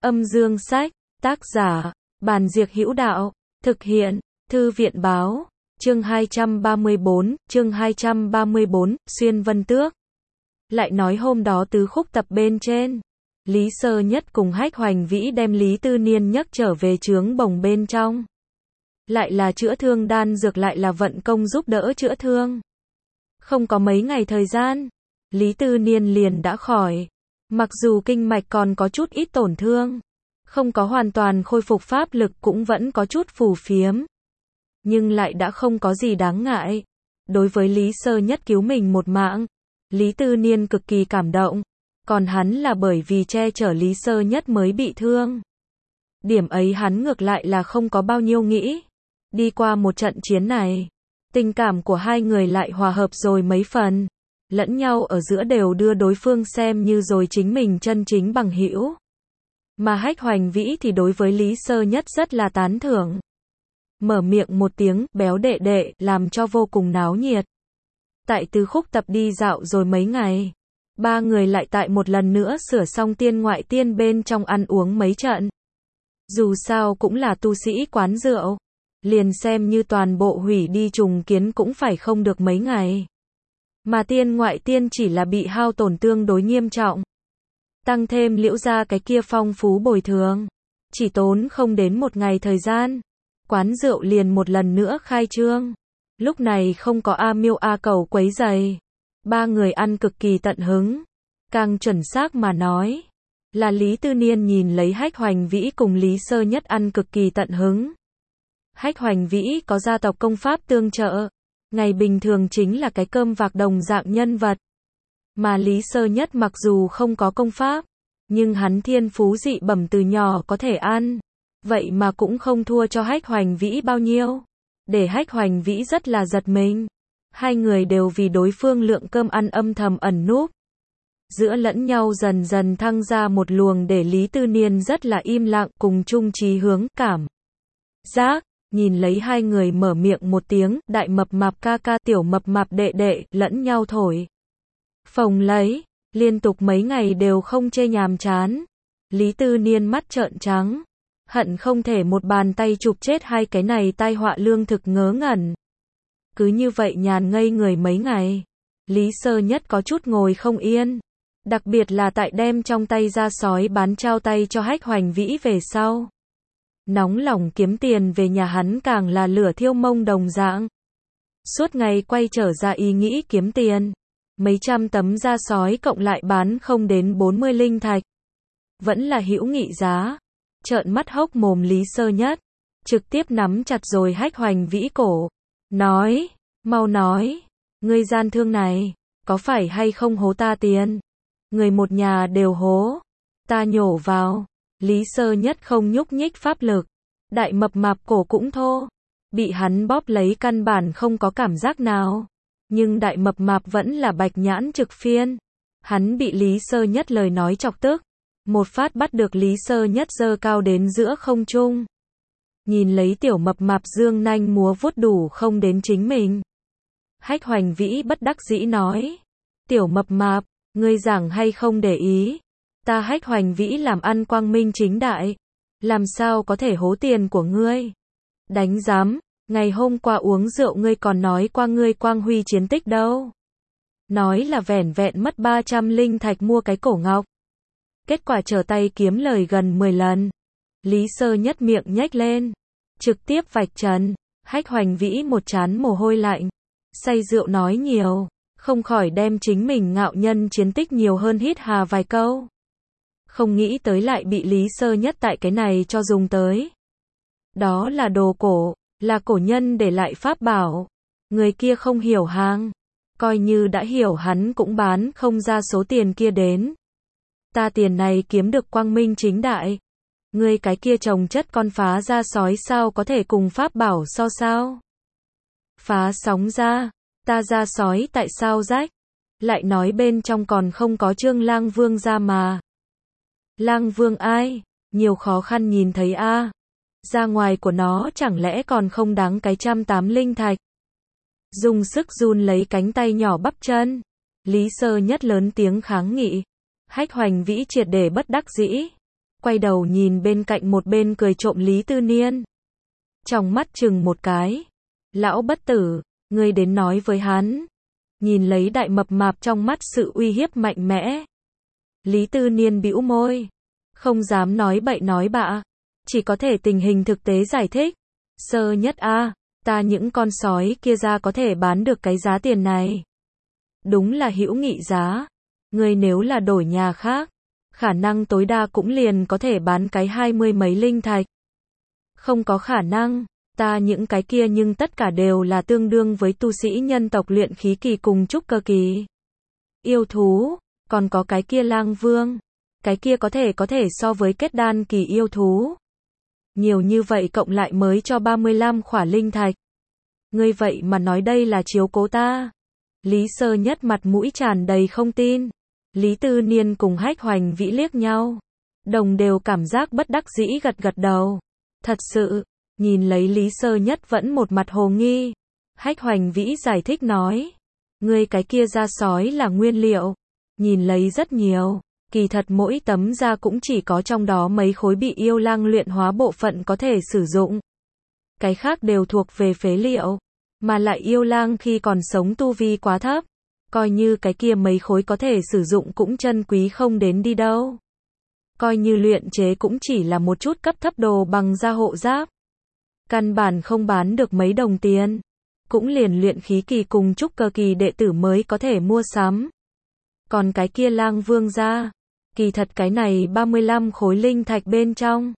Âm dương sách, tác giả, Bàn Diệc Hữu Đạo, thực hiện, Thư viện báo, chương 234, Xuyên Vân Tước. Lại nói hôm đó tứ khúc tập bên trên, Lý Sơ Nhất cùng Hách Hoành Vĩ đem Lý Tư Niên nhấc trở về trướng bồng bên trong. Lại là chữa thương đan dược, lại là vận công giúp đỡ chữa thương. Không có mấy ngày thời gian, Lý Tư Niên liền đã khỏi. Mặc dù kinh mạch còn có chút ít tổn thương, không có hoàn toàn khôi phục pháp lực, cũng vẫn có chút phù phiếm, nhưng lại đã không có gì đáng ngại. Đối với Lý Sơ Nhất cứu mình một mạng, Lý Tư Niên cực kỳ cảm động, còn hắn là bởi vì che chở Lý Sơ Nhất mới bị thương. Điểm ấy hắn ngược lại là không có bao nhiêu nghĩ. Đi qua một trận chiến này, tình cảm của hai người lại hòa hợp rồi mấy phần, lẫn nhau ở giữa đều đưa đối phương xem như rồi chính mình chân chính bằng hữu. Mà Hách Hoành Vĩ thì đối với Lý Sơ Nhất rất là tán thưởng. Mở miệng một tiếng, béo đệ đệ, làm cho vô cùng náo nhiệt. Tại tứ khúc tập đi dạo rồi mấy ngày, ba người lại tại một lần nữa sửa xong tiên ngoại tiên bên trong ăn uống mấy trận. Dù sao cũng là tu sĩ quán rượu, liền xem như toàn bộ hủy đi trùng kiến cũng phải không được mấy ngày. Mà tiên ngoại tiên chỉ là bị hao tổn tương đối nghiêm trọng. Tăng thêm Liễu gia cái kia phong phú bồi thường, chỉ tốn không đến một ngày thời gian, quán rượu liền một lần nữa khai trương. Lúc này không có A Miêu A Cầu quấy rầy, ba người ăn cực kỳ tận hứng. Càng chuẩn xác mà nói, là Lý Tư Niên nhìn lấy Hách Hoành Vĩ cùng Lý Sơ Nhất ăn cực kỳ tận hứng. Hách Hoành Vĩ có gia tộc công pháp tương trợ, ngày bình thường chính là cái cơm vạc đồng dạng nhân vật. Mà Lý Sơ Nhất mặc dù không có công pháp, nhưng hắn thiên phú dị bẩm từ nhỏ có thể ăn, vậy mà cũng không thua cho Hách Hoành Vĩ bao nhiêu, để Hách Hoành Vĩ rất là giật mình. Hai người đều vì đối phương lượng cơm ăn âm thầm ẩn núp, giữa lẫn nhau dần dần thăng ra một luồng để Lý Tư Niên rất là im lặng cùng chung chí hướng cảm giác. Nhìn lấy hai người mở miệng một tiếng, đại mập mạp ca ca, tiểu mập mạp đệ đệ, lẫn nhau thổi phồng lấy, liên tục mấy ngày đều không chê nhàm chán. Lý Tư Niên mắt trợn trắng, hận không thể một bàn tay chụp chết hai cái này tai họa lương thực ngớ ngẩn. Cứ như vậy nhàn ngây người mấy ngày, Lý Sơ Nhất có chút ngồi không yên, đặc biệt là tại đem trong tay ra sói bán trao tay cho Hách Hoành Vĩ về sau. Nóng lòng kiếm tiền về nhà, hắn càng là lửa thiêu mông đồng dạng. Suốt ngày quay trở ra ý nghĩ kiếm tiền. Mấy trăm tấm da sói cộng lại bán không đến 40 linh thạch. Vẫn là hữu nghị giá. Trợn mắt hốc mồm Lý Sơ Nhất, trực tiếp nắm chặt rồi Hách Hoành Vĩ cổ. Nói, mau nói, ngươi gian thương này, có phải hay không hố ta tiền? Người một nhà đều hố, ta nhổ vào. Lý Sơ Nhất không nhúc nhích pháp lực, đại mập mạp cổ cũng thô, bị hắn bóp lấy căn bản không có cảm giác nào. Nhưng đại mập mạp vẫn là bạch nhãn trực phiên. Hắn bị Lý Sơ Nhất lời nói chọc tức, một phát bắt được Lý Sơ Nhất giơ cao đến giữa không trung. Nhìn lấy tiểu mập mạp dương nanh múa vuốt đủ không đến chính mình. Hách Hoành Vĩ bất đắc dĩ nói, tiểu mập mạp, ngươi giảng hay không để ý? Ta Hách Hoành Vĩ làm ăn quang minh chính đại, làm sao có thể hố tiền của ngươi? Đánh giám, ngày hôm qua uống rượu ngươi còn nói qua ngươi quang huy chiến tích đâu. Nói là vẻn vẹn mất 300 linh thạch mua cái cổ ngọc. Kết quả trở tay kiếm lời gần 10 lần. Lý Sơ Nhất miệng nhếch lên, trực tiếp vạch trần. Hách Hoành Vĩ một trán mồ hôi lạnh, say rượu nói nhiều, không khỏi đem chính mình ngạo nhân chiến tích nhiều hơn hít hà vài câu. Không nghĩ tới lại bị Lý Sơ Nhất tại cái này cho dùng tới. Đó là đồ cổ, là cổ nhân để lại pháp bảo. Người kia không hiểu hàng, coi như đã hiểu hắn cũng bán không ra số tiền kia đến. Ta tiền này kiếm được quang minh chính đại. Ngươi cái kia trồng chất con phá ra sói sao có thể cùng pháp bảo so sao? Phá sóng ra, ta ra sói tại sao rách? Lại nói bên trong còn không có Trương Lang Vương ra mà. Lang Vương ai? Nhiều khó khăn nhìn thấy a. Ra ngoài của nó chẳng lẽ còn không đáng cái 180 linh thạch. Dùng sức run lấy cánh tay nhỏ bắp chân. Lý Sơ Nhất lớn tiếng kháng nghị. Hách Hoành Vĩ triệt để bất đắc dĩ. quay đầu nhìn bên cạnh một bên cười trộm Lý Tư Niên. Trong mắt chừng một cái. Lão bất tử, ngươi đến nói với hắn. Nhìn lấy đại mập mạp trong mắt sự uy hiếp mạnh mẽ. Lý Tư Niên bĩu môi. Không dám nói bậy nói bạ. Chỉ có thể tình hình thực tế giải thích. Sơ nhất a, ta những con sói kia ra có thể bán được cái giá tiền này. Đúng là hữu nghị giá. Ngươi nếu là đổi nhà khác, khả năng tối đa cũng liền có thể bán cái 20 mấy linh thạch. Không có khả năng, ta những cái kia nhưng tất cả đều là tương đương với tu sĩ nhân tộc luyện khí kỳ cùng trúc cơ kỳ. Yêu thú, còn có cái kia lang vương, cái kia có thể so với kết đan kỳ yêu thú. Nhiều như vậy cộng lại mới cho 35 khỏa linh thạch. Ngươi vậy mà nói đây là chiếu cố ta. Lý Sơ Nhất mặt mũi tràn đầy không tin. Lý Tư Niên cùng Hách Hoành Vĩ liếc nhau. Đồng đều cảm giác bất đắc dĩ gật gật đầu. Thật sự, nhìn lấy Lý Sơ Nhất vẫn một mặt hồ nghi. Hách Hoành Vĩ giải thích nói. Ngươi cái kia da sói là nguyên liệu. Nhìn lấy rất nhiều. Kỳ thật mỗi tấm da cũng chỉ có trong đó mấy khối bị yêu lang luyện hóa bộ phận có thể sử dụng. Cái khác đều thuộc về phế liệu. Mà lại yêu lang khi còn sống tu vi quá thấp. Coi như cái kia mấy khối có thể sử dụng cũng chân quý không đến đi đâu. Coi như luyện chế cũng chỉ là một chút cấp thấp đồ bằng da hộ giáp. Căn bản không bán được mấy đồng tiền. Cũng liền luyện khí kỳ cùng trúc cơ kỳ đệ tử mới có thể mua sắm. Còn cái kia lang vương da, kỳ thật cái này 35 khối linh thạch bên trong.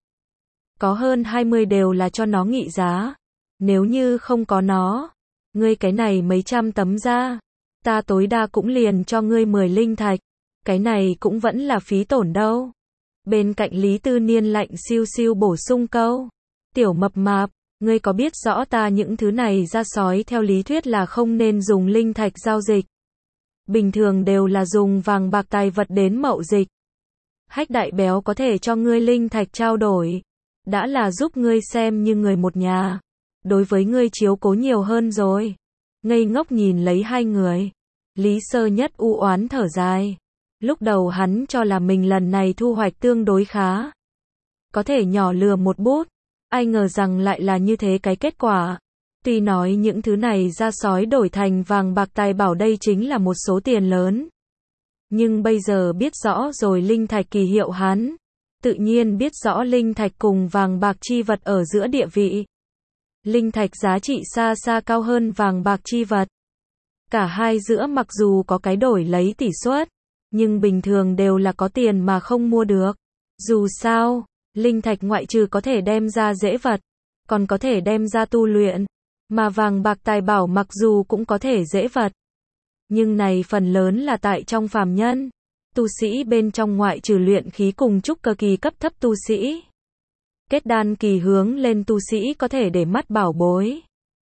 Có hơn 20 đều là cho nó nghị giá. Nếu như không có nó, ngươi cái này mấy trăm tấm da, ta tối đa cũng liền cho ngươi 10 linh thạch. Cái này cũng vẫn là phí tổn đâu. Bên cạnh Lý Tư Niên lạnh siêu siêu bổ sung câu. Tiểu mập mạp, ngươi có biết rõ ta những thứ này da sói theo lý thuyết là không nên dùng linh thạch giao dịch. Bình thường đều là dùng vàng bạc tài vật đến mậu dịch. Hách đại béo có thể cho ngươi linh thạch trao đổi. Đã là giúp ngươi xem như người một nhà. Đối với ngươi chiếu cố nhiều hơn rồi. Ngây ngốc nhìn lấy hai người. Lý Sơ Nhất u oán thở dài. Lúc đầu hắn cho là mình lần này thu hoạch tương đối khá. Có thể nhỏ lừa một bút. Ai ngờ rằng lại là như thế cái kết quả. Tuy nói những thứ này da sói đổi thành vàng bạc tài bảo đây chính là một số tiền lớn. Nhưng bây giờ biết rõ rồi linh thạch kỳ hiệu hắn. Tự nhiên biết rõ linh thạch cùng vàng bạc chi vật ở giữa địa vị. Linh thạch giá trị xa xa cao hơn vàng bạc chi vật. Cả hai giữa mặc dù có cái đổi lấy tỷ suất, nhưng bình thường đều là có tiền mà không mua được. Dù sao, linh thạch ngoại trừ có thể đem ra dễ vật, còn có thể đem ra tu luyện. Mà vàng bạc tài bảo mặc dù cũng có thể dễ vật. Nhưng này phần lớn là tại trong phàm nhân. Tu sĩ bên trong ngoại trừ luyện khí cùng trúc cơ kỳ cấp thấp tu sĩ. Kết đan kỳ hướng lên tu sĩ có thể để mắt bảo bối.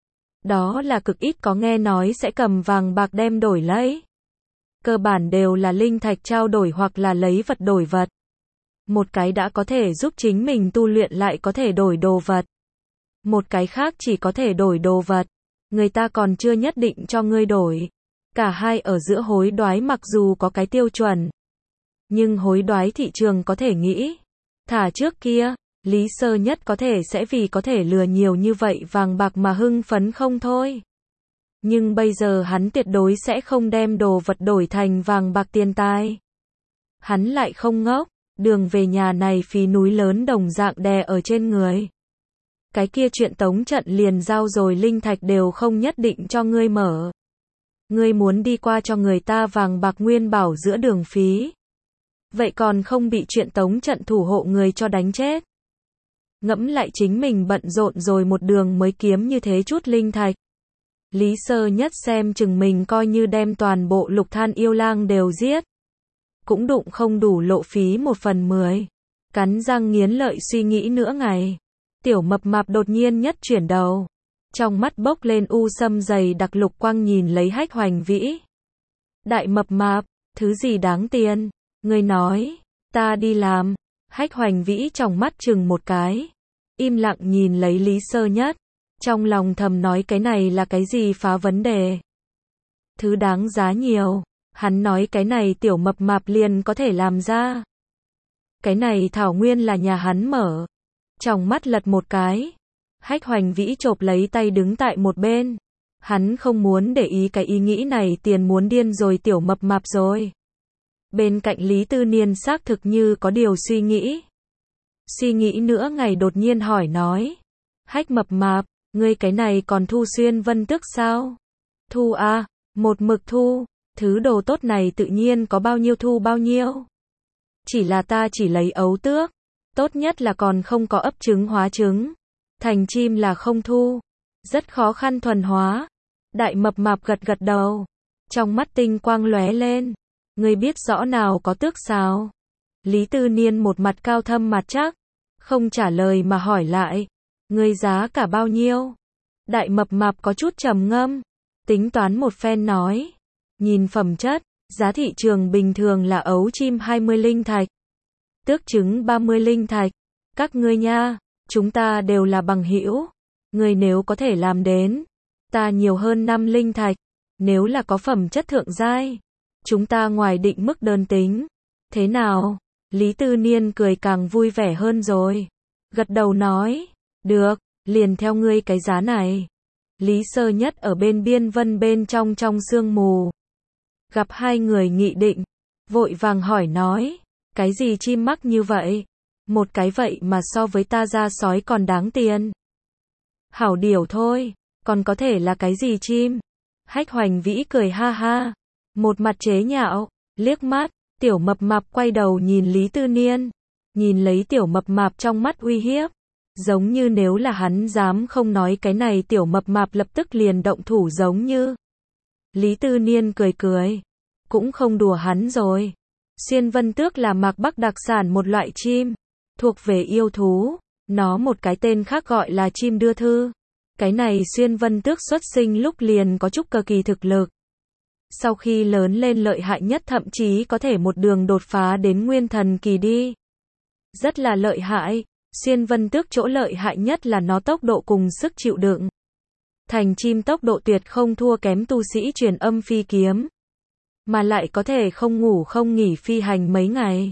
Đó là cực ít có nghe nói sẽ cầm vàng bạc đem đổi lấy. Cơ bản đều là linh thạch trao đổi hoặc là lấy vật đổi vật. Một cái đã có thể giúp chính mình tu luyện lại có thể đổi đồ vật. Một cái khác chỉ có thể đổi đồ vật. Người ta còn chưa nhất định cho ngươi đổi. Cả hai ở giữa hối đoái mặc dù có cái tiêu chuẩn. Nhưng hối đoái thị trường có thể nghĩ. Thả trước kia, Lý Sơ Nhất có thể sẽ vì có thể lừa nhiều như vậy vàng bạc mà hưng phấn không thôi. Nhưng bây giờ hắn tuyệt đối sẽ không đem đồ vật đổi thành vàng bạc tiền tài. Hắn lại không ngốc, đường về nhà này phí núi lớn đồng dạng đè ở trên người. Cái kia chuyện tống trận liền giao rồi linh thạch đều không nhất định cho ngươi mở. Ngươi muốn đi qua cho người ta vàng bạc nguyên bảo giữa đường phí. Vậy còn không bị chuyện tống trận thủ hộ người cho đánh chết. Ngẫm lại chính mình bận rộn rồi một đường mới kiếm như thế chút linh thạch. Lý Sơ Nhất xem chừng mình coi như đem toàn bộ lục than yêu lang đều giết. Cũng đụng không đủ lộ phí 1/10. Cắn răng nghiến lợi suy nghĩ nửa ngày. Tiểu mập mạp đột nhiên nhất chuyển đầu. Trong mắt bốc lên u sâm dày đặc lục quang nhìn lấy Hách Hoành Vĩ. Đại mập mạp, thứ gì đáng tiền? Ngươi nói, ta đi làm. Hách Hoành Vĩ trong mắt chừng một cái. Im lặng nhìn lấy Lý Sơ Nhất. Trong lòng thầm nói cái này là cái gì phá vấn đề. Thứ đáng giá nhiều. Hắn nói cái này tiểu mập mạp liền có thể làm ra. Cái này thảo nguyên là nhà hắn mở. Trong mắt lật một cái. Hách Hoành Vĩ chộp lấy tay đứng tại một bên. Hắn không muốn để ý cái ý nghĩ này, tiền muốn điên rồi tiểu mập mạp rồi. Bên cạnh Lý Tư Niên xác thực như có điều suy nghĩ. Suy nghĩ nữa ngày đột nhiên hỏi nói. Hách mập mạp, ngươi cái này còn thu Xuyên Vân Tước sao? Thu à, một mực thu, thứ đồ tốt này tự nhiên có bao nhiêu thu bao nhiêu. Chỉ là ta chỉ lấy ấu tước, tốt nhất là còn không có ấp trứng hóa trứng. Thành chim là không thu, rất khó khăn thuần hóa. Đại mập mạp gật gật đầu, trong mắt tinh quang lóe lên. Ngươi biết rõ nào có tước sao? Lý Tư Niên một mặt cao thâm mặt chắc, không trả lời mà hỏi lại. Ngươi giá cả bao nhiêu? Đại mập mạp có chút trầm ngâm, tính toán một phen nói. Nhìn phẩm chất, giá thị trường bình thường là ấu chim 20 linh thạch, tước trứng 30 linh thạch. Các ngươi nha, chúng ta đều là bằng hữu. Ngươi nếu có thể làm đến, ta nhiều hơn 5 linh thạch. Nếu là có phẩm chất thượng giai, chúng ta ngoài định mức đơn tính. Thế nào? Lý Tư Niên cười càng vui vẻ hơn rồi. Gật đầu nói, được, liền theo ngươi cái giá này. Lý Sơ Nhất ở bên biên vân bên trong sương mù. Gặp hai người nghị định, vội vàng hỏi nói, cái gì chim mắc như vậy? Một cái vậy mà so với ta ra sói còn đáng tiền. Hảo điểu thôi, còn có thể là cái gì chim? Hách Hoành Vĩ cười ha ha, một mặt chế nhạo, liếc mắt, tiểu mập mạp quay đầu nhìn Lý Tư Niên, nhìn lấy tiểu mập mạp trong mắt uy hiếp, giống như nếu là hắn dám không nói cái này tiểu mập mạp lập tức liền động thủ giống như. Lý Tư Niên cười cười, cũng không đùa hắn rồi. Xuyên Vân Tước là Mạc Bắc đặc sản một loại chim, thuộc về yêu thú, nó một cái tên khác gọi là chim đưa thư. Cái này Xuyên Vân Tước xuất sinh lúc liền có chút cực kỳ thực lực. Sau khi lớn lên lợi hại nhất thậm chí có thể một đường đột phá đến nguyên thần kỳ đi. Rất là lợi hại, Xuyên Vân Tước chỗ lợi hại nhất là nó tốc độ cùng sức chịu đựng. Thành chim tốc độ tuyệt không thua kém tu sĩ truyền âm phi kiếm, mà lại có thể không ngủ không nghỉ phi hành mấy ngày.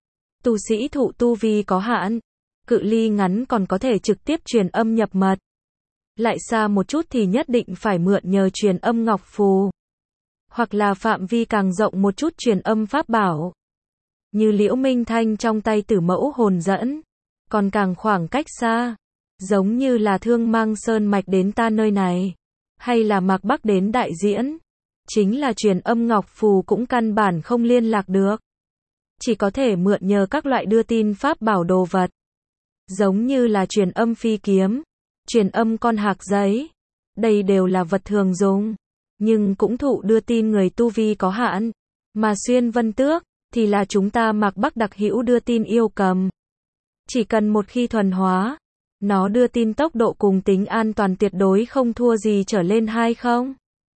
Tu sĩ thụ tu vi có hạn, cự ly ngắn còn có thể trực tiếp truyền âm nhập mật. Lại xa một chút thì nhất định phải mượn nhờ truyền âm ngọc phù. Hoặc là phạm vi càng rộng một chút truyền âm pháp bảo. Như Liễu Minh Thanh trong tay Tử Mẫu hồn dẫn. Còn càng khoảng cách xa. Giống như là Thương Mang Sơn Mạch đến ta nơi này. Hay là Mạc Bắc đến Đại Diễn. Chính là truyền âm ngọc phù cũng căn bản không liên lạc được. Chỉ có thể mượn nhờ các loại đưa tin pháp bảo đồ vật. Giống như là truyền âm phi kiếm, truyền âm con hạc giấy. Đây đều là vật thường dùng, nhưng cũng thụ đưa tin người tu vi có hạn. Mà Xuyên Vân Tước thì là chúng ta Mạc Bắc đặc hữu đưa tin yêu cầm. Chỉ cần một khi thuần hóa, nó đưa tin tốc độ cùng tính an toàn tuyệt đối không thua gì trở lên hay không?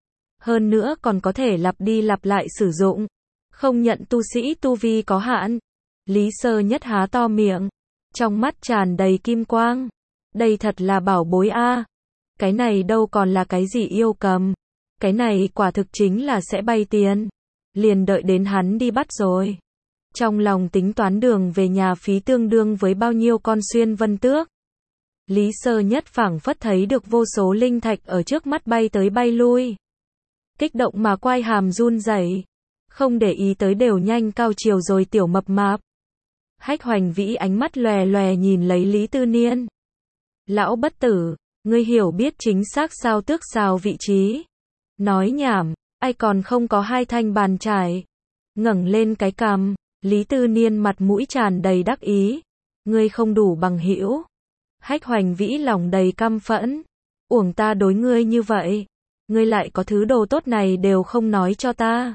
Hơn nữa còn có thể lặp đi lặp lại sử dụng, không nhận tu sĩ tu vi có hạn. Lý Sơ Nhất há to miệng, trong mắt tràn đầy kim quang. Đây thật là bảo bối a. Cái này đâu còn là cái gì yêu cầm. Cái này quả thực chính là sẽ bay tiền. Liền đợi đến hắn đi bắt rồi. Trong lòng tính toán đường về nhà phí tương đương với bao nhiêu con Xuyên Vân Tước. Lý Sơ Nhất phảng phất thấy được vô số linh thạch ở trước mắt bay tới bay lui. Kích động mà quai hàm run rẩy, không để ý tới đều nhanh cao chiều rồi tiểu mập mạp. Hách Hoành Vĩ ánh mắt lòe lòe nhìn lấy Lý Tư Niên. Lão bất tử, ngươi hiểu biết chính xác sao tước sao vị trí? Nói nhảm, ai còn không có hai thanh bàn chải. Ngẩng lên cái cằm, Lý Tư Niên mặt mũi tràn đầy đắc ý. Ngươi không đủ bằng hữu. Hách Hoành Vĩ lòng đầy căm phẫn. Uổng ta đối ngươi như vậy. Ngươi lại có thứ đồ tốt này đều không nói cho ta.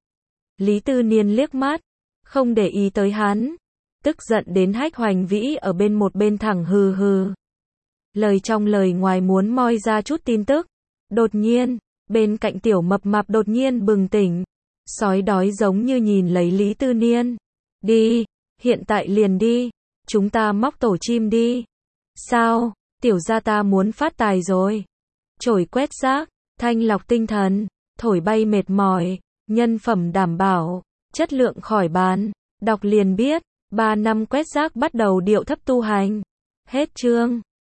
Lý Tư Niên liếc mắt, không để ý tới hắn. Tức giận đến Hách Hoành Vĩ ở bên một bên thẳng hừ hừ. Lời trong lời ngoài muốn moi ra chút tin tức. Đột nhiên, bên cạnh tiểu mập mạp đột nhiên bừng tỉnh. Sói đói giống như nhìn lấy Lý Tư Niên. Đi, hiện tại liền đi. Chúng ta móc tổ chim đi. Sao, tiểu gia ta muốn phát tài rồi. Chổi quét rác, thanh lọc tinh thần, thổi bay mệt mỏi, nhân phẩm đảm bảo, chất lượng khỏi bàn. Đọc liền biết, 3 năm quét rác bắt đầu điệu thấp tu hành. Hết chương.